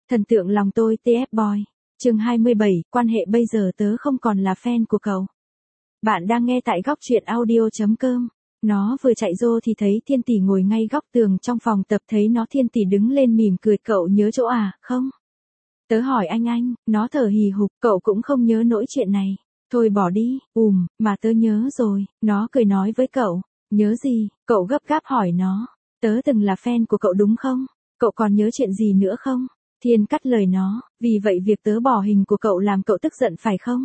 Thần tượng lòng tôi TF Boy. Chương 27, quan hệ bây giờ tớ không còn là fan của cậu. Bạn đang nghe tại góc truyện audio.com. Nó vừa chạy vô thì thấy Thiên Tỷ ngồi ngay góc tường trong phòng tập, thấy nó Thiên Tỷ đứng lên mỉm cười, cậu nhớ chỗ à, không? Tớ hỏi anh, nó thở hì hục, cậu cũng không nhớ nỗi chuyện này. Thôi bỏ đi, mà tớ nhớ rồi, nó cười nói với cậu. Nhớ gì? Cậu gấp gáp hỏi nó. Tớ từng là fan của cậu đúng không? Cậu còn nhớ chuyện gì nữa không? Thiên cắt lời nó, vì vậy việc tớ bỏ hình của cậu làm cậu tức giận phải không?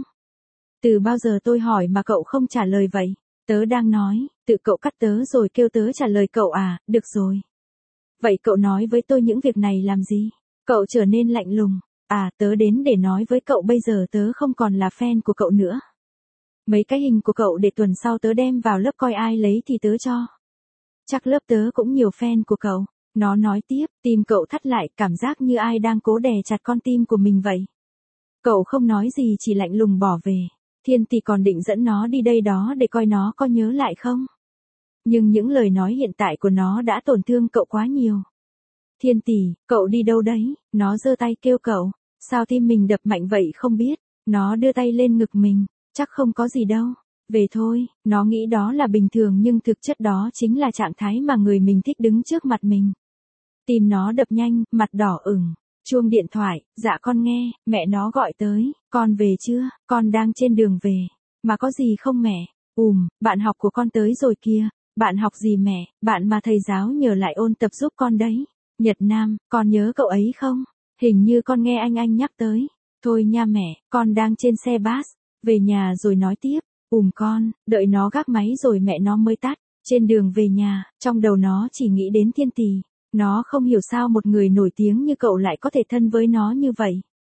Từ bao giờ tôi hỏi mà cậu không trả lời vậy? Tớ đang nói, tự cậu cắt tớ rồi kêu tớ trả lời cậu à, được rồi. Vậy cậu nói với tôi những việc này làm gì? Cậu trở nên lạnh lùng. À, tớ đến để nói với cậu bây giờ tớ không còn là fan của cậu nữa. Mấy cái hình của cậu để tuần sau tớ đem vào lớp coi ai lấy thì tớ cho. Chắc lớp tớ cũng nhiều fan của cậu. Nó nói tiếp, tim cậu thắt lại, cảm giác như ai đang cố đè chặt con tim của mình vậy. Cậu không nói gì, chỉ lạnh lùng bỏ về. Thiên Tỷ còn định dẫn nó đi đây đó để coi nó có nhớ lại không. Nhưng những lời nói hiện tại của nó đã tổn thương cậu quá nhiều. Thiên Tỷ, cậu đi đâu đấy? Nó giơ tay kêu cậu. Sao tim mình đập mạnh vậy không biết? Nó đưa tay lên ngực mình. Chắc không có gì đâu. Về thôi, nó nghĩ đó là bình thường nhưng thực chất đó chính là trạng thái mà người mình thích đứng trước mặt mình. Tim nó đập nhanh, mặt đỏ ửng. Chuông điện thoại, dạ con nghe, mẹ nó gọi tới, con về chưa, con đang trên đường về. Mà có gì không mẹ? Bạn học của con tới rồi kìa. Bạn học gì mẹ? Bạn mà thầy giáo nhờ lại ôn tập giúp con đấy. Nhật Nam, con nhớ cậu ấy không? Hình như con nghe anh nhắc tới. Thôi nha mẹ, con đang trên xe bus. Về nhà rồi nói tiếp. Con, đợi nó gác máy rồi mẹ nó mới tắt. Trên đường về nhà, trong đầu nó chỉ nghĩ đến Thiên Tỷ. Nó không hiểu sao một người nổi tiếng như cậu lại có thể thân với nó như vậy.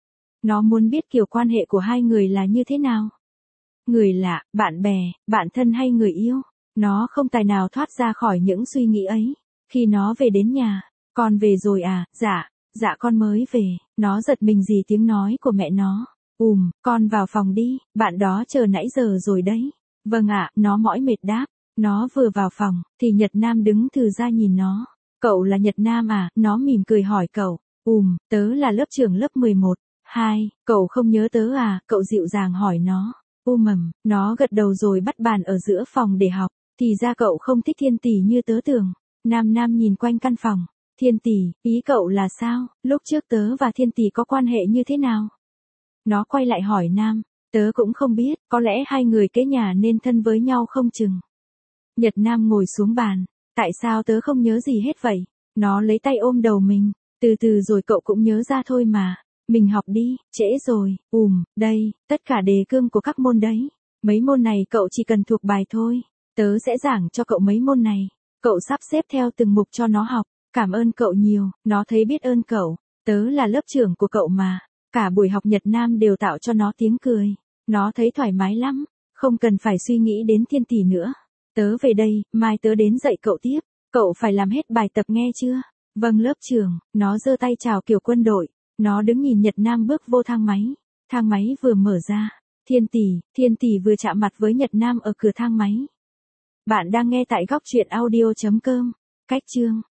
Nó muốn biết kiểu quan hệ của hai người là như thế nào. Người lạ, bạn bè, bạn thân hay người yêu. Nó không tài nào thoát ra khỏi những suy nghĩ ấy. Khi nó về đến nhà, con về rồi à, dạ con mới về. Nó giật mình vì tiếng nói của mẹ nó. Con vào phòng đi, bạn đó chờ nãy giờ rồi đấy. Vâng ạ, nó mỏi mệt đáp. Nó vừa vào phòng, thì Nhật Nam đứng từ ra nhìn nó. Cậu là Nhật Nam à? Nó mỉm cười hỏi cậu. Tớ là lớp trưởng lớp 11. Cậu không nhớ tớ à? Cậu dịu dàng hỏi nó. Nó gật đầu rồi bắt bàn ở giữa phòng để học. Thì ra cậu không thích Thiên Tỷ như tớ tưởng. Nam nhìn quanh căn phòng. Thiên Tỷ, ý cậu là sao? Lúc trước tớ và Thiên Tỷ có quan hệ như thế nào? Nó quay lại hỏi Nam. Tớ cũng không biết, có lẽ hai người kế nhà nên thân với nhau không chừng. Nhật Nam ngồi xuống bàn. Tại sao tớ không nhớ gì hết vậy? Nó lấy tay ôm đầu mình. Từ từ rồi cậu cũng nhớ ra thôi mà. Mình học đi, trễ rồi. Đây, tất cả đề cương của các môn đấy. Mấy môn này cậu chỉ cần thuộc bài thôi. Tớ sẽ giảng cho cậu mấy môn này. Cậu sắp xếp theo từng mục cho nó học. Cảm ơn cậu nhiều, nó thấy biết ơn cậu. Tớ là lớp trưởng của cậu mà. Cả buổi học Nhật Nam đều tạo cho nó tiếng cười. Nó thấy thoải mái lắm. Không cần phải suy nghĩ đến Thiên Tỷ nữa. Tớ về đây, mai tớ đến dạy cậu tiếp. Cậu phải làm hết bài tập nghe chưa? Vâng lớp trưởng. Nó giơ tay chào kiểu quân đội. Nó đứng nhìn Nhật Nam bước vô thang máy. Thang máy vừa mở ra. Thiên Tỷ vừa chạm mặt với Nhật Nam ở cửa thang máy. Bạn đang nghe tại góc truyện audio.com. Cách chương